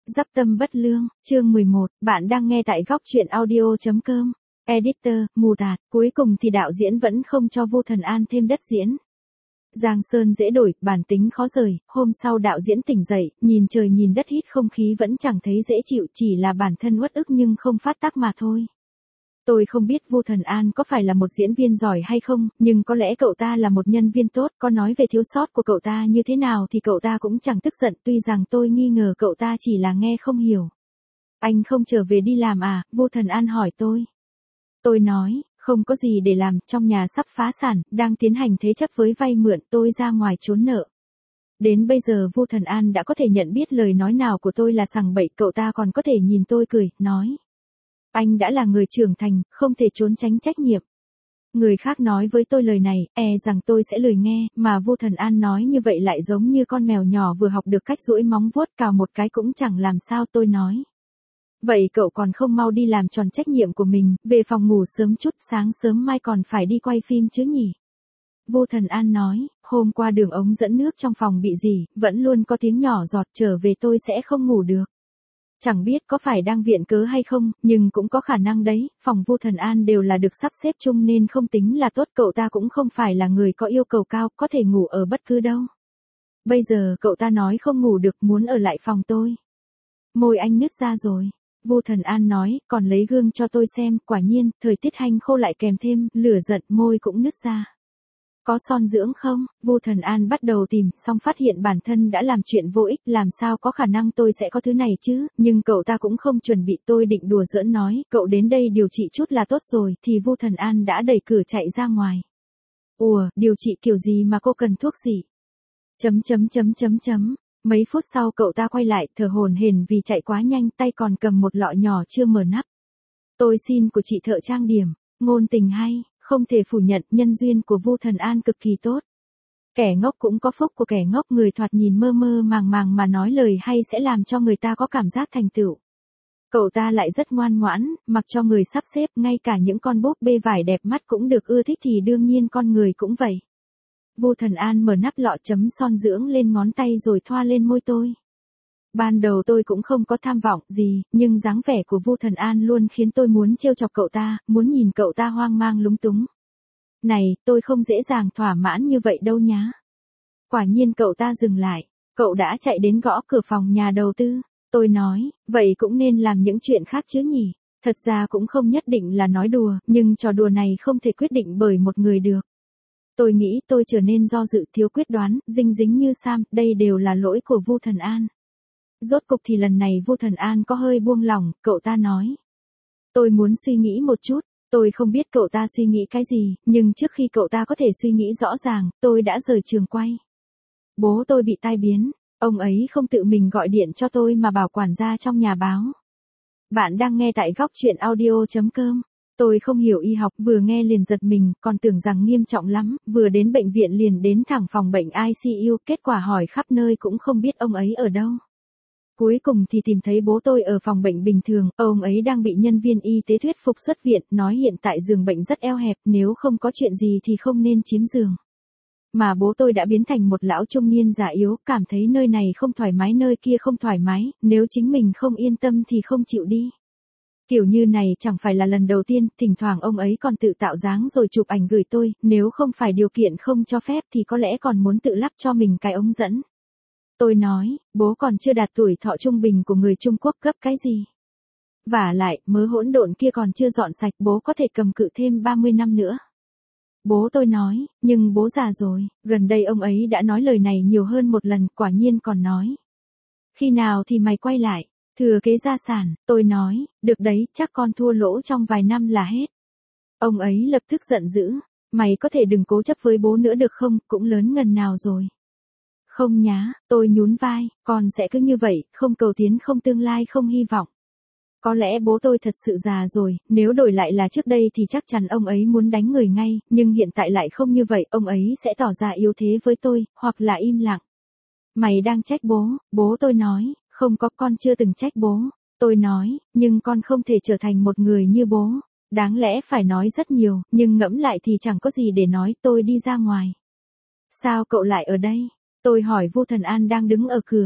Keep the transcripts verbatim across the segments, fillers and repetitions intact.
Dắp tâm bất lương, chương mười một, bạn đang nghe tại góc truyện audio chấm com. Editor, mù tạt, cuối cùng thì đạo diễn vẫn không cho Vu Thần An thêm đất diễn. Giang sơn dễ đổi, bản tính khó rời, hôm sau đạo diễn tỉnh dậy, nhìn trời nhìn đất hít không khí vẫn chẳng thấy dễ chịu, chỉ là bản thân uất ức nhưng không phát tác mà thôi. Tôi không biết Vu Thần An có phải là một diễn viên giỏi hay không, nhưng có lẽ cậu ta là một nhân viên tốt, có nói về thiếu sót của cậu ta như thế nào thì cậu ta cũng chẳng tức giận, tuy rằng tôi nghi ngờ cậu ta chỉ là nghe không hiểu. Anh không trở về đi làm à, Vu Thần An hỏi tôi. Tôi nói, không có gì để làm, trong nhà sắp phá sản, đang tiến hành thế chấp với vay mượn, tôi ra ngoài trốn nợ. Đến bây giờ Vu Thần An đã có thể nhận biết lời nói nào của tôi là sằng bậy, cậu ta còn có thể nhìn tôi cười, nói. Anh đã là người trưởng thành, không thể trốn tránh trách nhiệm. Người khác nói với tôi lời này, e rằng tôi sẽ lười nghe, mà Vu Thần An nói như vậy lại giống như con mèo nhỏ vừa học được cách duỗi móng vuốt cào một cái cũng chẳng làm sao, tôi nói. Vậy cậu còn không mau đi làm tròn trách nhiệm của mình, về phòng ngủ sớm chút, sáng sớm mai còn phải đi quay phim chứ nhỉ? Vu Thần An nói, hôm qua đường ống dẫn nước trong phòng bị gì, vẫn luôn có tiếng nhỏ giọt, trở về tôi sẽ không ngủ được. Chẳng biết có phải đang viện cớ hay không, nhưng cũng có khả năng đấy, phòng Vu Thần An đều là được sắp xếp chung nên không tính là tốt, cậu ta cũng không phải là người có yêu cầu cao, có thể ngủ ở bất cứ đâu. Bây giờ cậu ta nói không ngủ được, muốn ở lại phòng tôi. Môi anh nứt ra rồi. Vu Thần An nói, còn lấy gương cho tôi xem, quả nhiên, thời tiết hanh khô lại kèm thêm, lửa giận, môi cũng nứt ra. Có son dưỡng không? Vu Thần An bắt đầu tìm, xong phát hiện bản thân đã làm chuyện vô ích, làm sao có khả năng tôi sẽ có thứ này chứ, nhưng cậu ta cũng không chuẩn bị, tôi định đùa giỡn nói, cậu đến đây điều trị chút là tốt rồi, thì Vu Thần An đã đẩy cửa chạy ra ngoài. Ủa, điều trị kiểu gì mà cô cần thuốc gì? Chấm chấm chấm chấm chấm. Mấy phút sau cậu ta quay lại, thở hổn hển vì chạy quá nhanh, tay còn cầm một lọ nhỏ chưa mở nắp. Tôi xin của chị thợ trang điểm, ngôn tình hay. Không thể phủ nhận, nhân duyên của Vu Thần An cực kỳ tốt. Kẻ ngốc cũng có phúc của kẻ ngốc, người thoạt nhìn mơ mơ màng màng mà nói lời hay sẽ làm cho người ta có cảm giác thành tựu. Cậu ta lại rất ngoan ngoãn, mặc cho người sắp xếp, ngay cả những con búp bê vải đẹp mắt cũng được ưa thích thì đương nhiên con người cũng vậy. Vu Thần An mở nắp lọ chấm son dưỡng lên ngón tay rồi thoa lên môi tôi. Ban đầu tôi cũng không có tham vọng gì, nhưng dáng vẻ của Vu Thần An luôn khiến tôi muốn trêu chọc cậu ta, muốn nhìn cậu ta hoang mang lúng túng. Này, tôi không dễ dàng thỏa mãn như vậy đâu nhá. Quả nhiên cậu ta dừng lại, cậu đã chạy đến gõ cửa phòng nhà đầu tư. Tôi nói, vậy cũng nên làm những chuyện khác chứ nhỉ. Thật ra cũng không nhất định là nói đùa, nhưng trò đùa này không thể quyết định bởi một người được. Tôi nghĩ tôi trở nên do dự, thiếu quyết đoán, dinh dính như Sam, đây đều là lỗi của Vu Thần An. Rốt cục thì lần này Vu Thần An có hơi buông lỏng, cậu ta nói. Tôi muốn suy nghĩ một chút, tôi không biết cậu ta suy nghĩ cái gì, nhưng trước khi cậu ta có thể suy nghĩ rõ ràng, tôi đã rời trường quay. Bố tôi bị tai biến, ông ấy không tự mình gọi điện cho tôi mà bảo quản gia trong nhà báo. Bạn đang nghe tại góc truyện audio chấm com. Tôi không hiểu y học, vừa nghe liền giật mình, còn tưởng rằng nghiêm trọng lắm, vừa đến bệnh viện liền đến thẳng phòng bệnh i xê u, kết quả hỏi khắp nơi cũng không biết ông ấy ở đâu. Cuối cùng thì tìm thấy bố tôi ở phòng bệnh bình thường, ông ấy đang bị nhân viên y tế thuyết phục xuất viện, nói hiện tại giường bệnh rất eo hẹp, nếu không có chuyện gì thì không nên chiếm giường. Mà bố tôi đã biến thành một lão trung niên già yếu, cảm thấy nơi này không thoải mái nơi kia không thoải mái, nếu chính mình không yên tâm thì không chịu đi. Kiểu như này chẳng phải là lần đầu tiên, thỉnh thoảng ông ấy còn tự tạo dáng rồi chụp ảnh gửi tôi, nếu không phải điều kiện không cho phép thì có lẽ còn muốn tự lắp cho mình cái ống dẫn. Tôi nói, bố còn chưa đạt tuổi thọ trung bình của người Trung Quốc, gấp cái gì. Vả lại, mớ hỗn độn kia còn chưa dọn sạch, bố có thể cầm cự thêm ba mươi năm nữa. Bố tôi nói, nhưng bố già rồi, gần đây ông ấy đã nói lời này nhiều hơn một lần, quả nhiên còn nói. Khi nào thì mày quay lại, thừa kế gia sản, tôi nói, được đấy, chắc con thua lỗ trong vài năm là hết. Ông ấy lập tức giận dữ, mày có thể đừng cố chấp với bố nữa được không, cũng lớn ngần nào rồi. Không nhá, tôi nhún vai, con sẽ cứ như vậy, không cầu tiến không tương lai không hy vọng. Có lẽ bố tôi thật sự già rồi, nếu đổi lại là trước đây thì chắc chắn ông ấy muốn đánh người ngay, nhưng hiện tại lại không như vậy, ông ấy sẽ tỏ ra yếu thế với tôi, hoặc là im lặng. Mày đang trách bố, bố tôi nói, không có, con chưa từng trách bố. Tôi nói, nhưng con không thể trở thành một người như bố. Đáng lẽ phải nói rất nhiều, nhưng ngẫm lại thì chẳng có gì để nói, tôi đi ra ngoài. Sao cậu lại ở đây? Tôi hỏi Vu Thần An đang đứng ở cửa.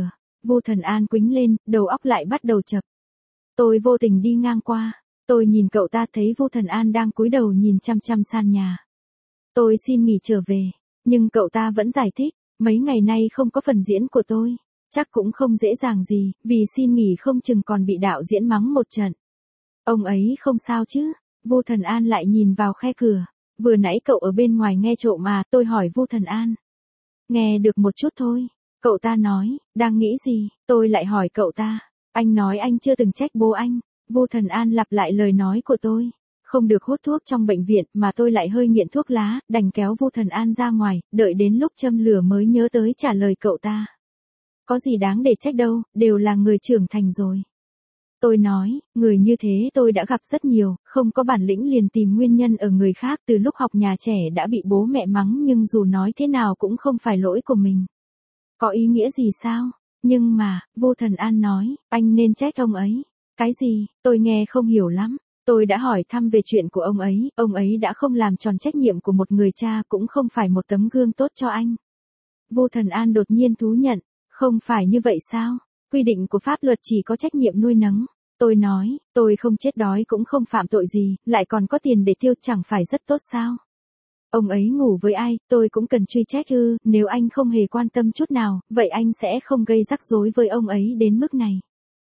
Vu Thần An quĩnh lên, đầu óc lại bắt đầu chập. Tôi vô tình đi ngang qua, tôi nhìn cậu ta thấy Vu Thần An đang cúi đầu nhìn chăm chăm sàn nhà. Tôi xin nghỉ trở về, nhưng cậu ta vẫn giải thích, mấy ngày nay không có phần diễn của tôi, chắc cũng không dễ dàng gì, vì xin nghỉ không chừng còn bị đạo diễn mắng một trận. Ông ấy không sao chứ? Vu Thần An lại nhìn vào khe cửa, vừa nãy cậu ở bên ngoài nghe trộm mà, tôi hỏi Vu Thần An. Nghe được một chút thôi, cậu ta nói, đang nghĩ gì, tôi lại hỏi cậu ta, anh nói anh chưa từng trách bố anh. Vu Thần An lặp lại lời nói của tôi, không được hút thuốc trong bệnh viện mà tôi lại hơi nghiện thuốc lá, đành kéo Vu Thần An ra ngoài, đợi đến lúc châm lửa mới nhớ tới trả lời cậu ta. Có gì đáng để trách đâu, đều là người trưởng thành rồi. Tôi nói, người như thế tôi đã gặp rất nhiều, không có bản lĩnh liền tìm nguyên nhân ở người khác, từ lúc học nhà trẻ đã bị bố mẹ mắng nhưng dù nói thế nào cũng không phải lỗi của mình. Có ý nghĩa gì sao? Nhưng mà, Vu Thần An nói, anh nên trách ông ấy. Cái gì? Tôi nghe không hiểu lắm. Tôi đã hỏi thăm về chuyện của ông ấy, ông ấy đã không làm tròn trách nhiệm của một người cha, cũng không phải một tấm gương tốt cho anh. Vu Thần An đột nhiên thú nhận, không phải như vậy sao? Quy định của pháp luật chỉ có trách nhiệm nuôi nấng. Tôi nói, tôi không chết đói cũng không phạm tội gì, lại còn có tiền để tiêu, chẳng phải rất tốt sao? Ông ấy ngủ với ai, tôi cũng cần truy trách ư, nếu anh không hề quan tâm chút nào, vậy anh sẽ không gây rắc rối với ông ấy đến mức này.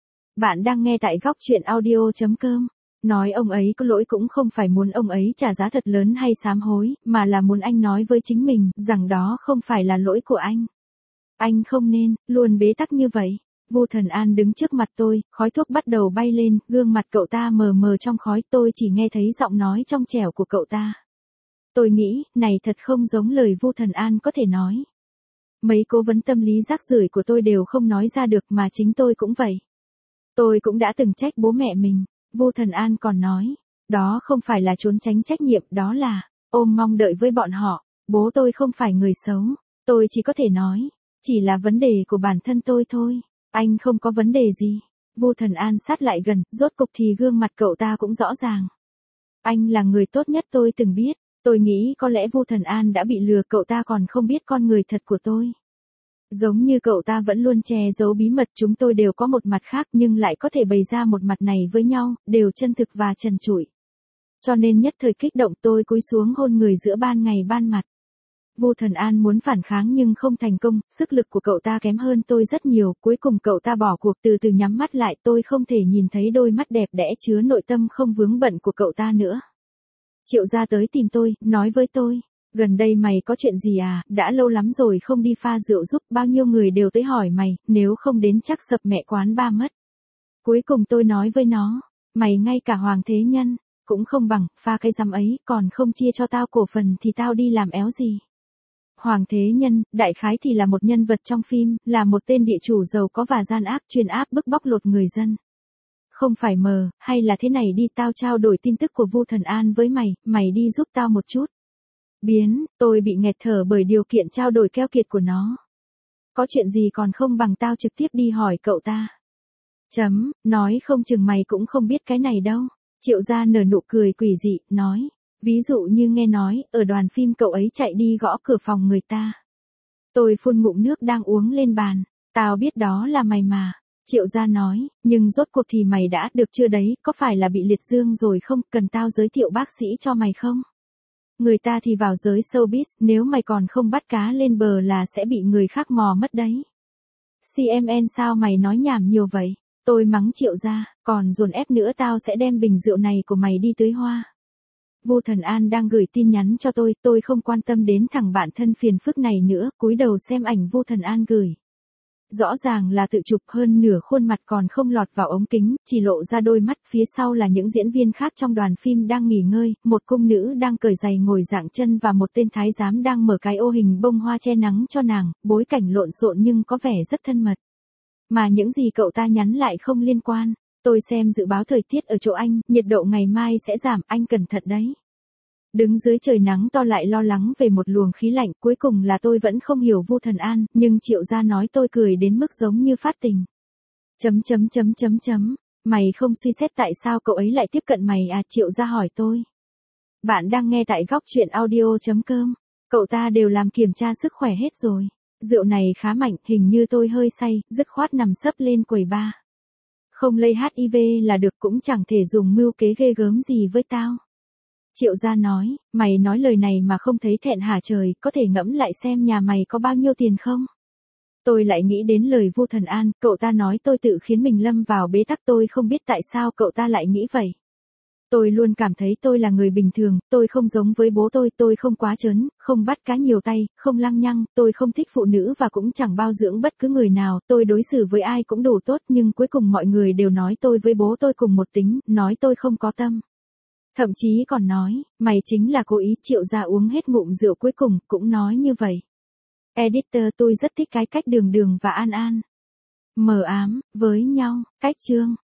Bạn đang nghe tại góc truyện audio chấm com. Nói ông ấy có lỗi cũng không phải muốn ông ấy trả giá thật lớn hay sám hối, mà là muốn anh nói với chính mình, rằng đó không phải là lỗi của anh. Anh không nên, luôn bế tắc như vậy. Vu Thần An đứng trước mặt tôi, khói thuốc bắt đầu bay lên, gương mặt cậu ta mờ mờ trong khói, tôi chỉ nghe thấy giọng nói trong trẻo của cậu ta. Tôi nghĩ, này thật không giống lời Vu Thần An có thể nói. Mấy cố vấn tâm lý rác rưởi của tôi đều không nói ra được mà chính tôi cũng vậy. Tôi cũng đã từng trách bố mẹ mình. Vu Thần An còn nói, đó không phải là trốn tránh trách nhiệm, đó là ôm mong đợi với bọn họ. Bố tôi không phải người xấu, tôi chỉ có thể nói, chỉ là vấn đề của bản thân tôi thôi. Anh không có vấn đề gì. Vu Thần An sát lại gần, rốt cục thì gương mặt cậu ta cũng rõ ràng. Anh là người tốt nhất tôi từng biết. Tôi nghĩ có lẽ Vu Thần An đã bị lừa, cậu ta còn không biết con người thật của tôi. Giống như cậu ta vẫn luôn che giấu bí mật, chúng tôi đều có một mặt khác nhưng lại có thể bày ra một mặt này với nhau, đều chân thực và trần trụi. Cho nên nhất thời kích động tôi cúi xuống hôn người giữa ban ngày ban mặt. Vu Thần An muốn phản kháng nhưng không thành công, sức lực của cậu ta kém hơn tôi rất nhiều, cuối cùng cậu ta bỏ cuộc, từ từ nhắm mắt lại, tôi không thể nhìn thấy đôi mắt đẹp đẽ chứa nội tâm không vướng bận của cậu ta nữa. Triệu gia tới tìm tôi, nói với tôi, gần đây mày có chuyện gì à, đã lâu lắm rồi không đi pha rượu giúp, bao nhiêu người đều tới hỏi mày, nếu không đến chắc sập mẹ quán ba mất. Cuối cùng tôi nói với nó, mày ngay cả Hoàng Thế Nhân cũng không bằng, pha cái răm ấy, còn không chia cho tao cổ phần thì tao đi làm éo gì. Hoàng Thế Nhân, đại khái thì là một nhân vật trong phim, là một tên địa chủ giàu có và gian ác, chuyên áp bức bóc lột người dân. Không phải mờ, hay là thế này đi, tao trao đổi tin tức của Vu Thần An với mày, mày đi giúp tao một chút. Biến, tôi bị nghẹt thở bởi điều kiện trao đổi keo kiệt của nó. Có chuyện gì còn không bằng tao trực tiếp đi hỏi cậu ta. Chấm, nói không chừng mày cũng không biết cái này đâu. Triệu gia nở nụ cười quỷ dị, nói, ví dụ như nghe nói, ở đoàn phim cậu ấy chạy đi gõ cửa phòng người ta. Tôi phun ngụm nước đang uống lên bàn, tao biết đó là mày mà. Triệu gia nói, nhưng rốt cuộc thì mày đã được chưa đấy, có phải là bị liệt dương rồi không, cần tao giới thiệu bác sĩ cho mày không? Người ta thì vào giới showbiz, nếu mày còn không bắt cá lên bờ là sẽ bị người khác mò mất đấy. xê em en sao mày nói nhảm nhiều vậy? Tôi mắng Triệu gia, còn dồn ép nữa tao sẽ đem bình rượu này của mày đi tưới hoa. Vu Thần An đang gửi tin nhắn cho tôi, tôi không quan tâm đến thằng bạn thân phiền phức này nữa, cúi đầu xem ảnh Vu Thần An gửi. Rõ ràng là tự chụp, hơn nửa khuôn mặt còn không lọt vào ống kính, chỉ lộ ra đôi mắt, phía sau là những diễn viên khác trong đoàn phim đang nghỉ ngơi, một cung nữ đang cởi giày ngồi dạng chân và một tên thái giám đang mở cái ô hình bông hoa che nắng cho nàng, bối cảnh lộn xộn nhưng có vẻ rất thân mật. Mà những gì cậu ta nhắn lại không liên quan. Tôi xem dự báo thời tiết ở chỗ anh, nhiệt độ ngày mai sẽ giảm, anh cẩn thận đấy. Đứng dưới trời nắng to lại lo lắng về một luồng khí lạnh, cuối cùng là tôi vẫn không hiểu Vu Thần An, nhưng Triệu gia nói tôi cười đến mức giống như phát tình. Chấm chấm chấm chấm chấm, mày không suy xét tại sao cậu ấy lại tiếp cận mày à, Triệu gia hỏi tôi. Bạn đang nghe tại góc truyện audio chấm com, cậu ta đều làm kiểm tra sức khỏe hết rồi. Rượu này khá mạnh, hình như tôi hơi say, dứt khoát nằm sấp lên quầy bar. Không lây hát i vê là được, cũng chẳng thể dùng mưu kế ghê gớm gì với tao. Triệu gia nói, mày nói lời này mà không thấy thẹn hả trời, có thể ngẫm lại xem nhà mày có bao nhiêu tiền không? Tôi lại nghĩ đến lời Vu Thần An, cậu ta nói tôi tự khiến mình lâm vào bế tắc, tôi không biết tại sao cậu ta lại nghĩ vậy. Tôi luôn cảm thấy tôi là người bình thường, tôi không giống với bố tôi, tôi không quá trớn, không bắt cá nhiều tay, không lăng nhăng, tôi không thích phụ nữ và cũng chẳng bao dưỡng bất cứ người nào, tôi đối xử với ai cũng đủ tốt, nhưng cuối cùng mọi người đều nói tôi với bố tôi cùng một tính, nói tôi không có tâm. Thậm chí còn nói, mày chính là cố ý. Triệu gia uống hết ngụm rượu cuối cùng, cũng nói như vậy. Editor, tôi rất thích cái cách Đường Đường và An An mờ ám với nhau, cách chương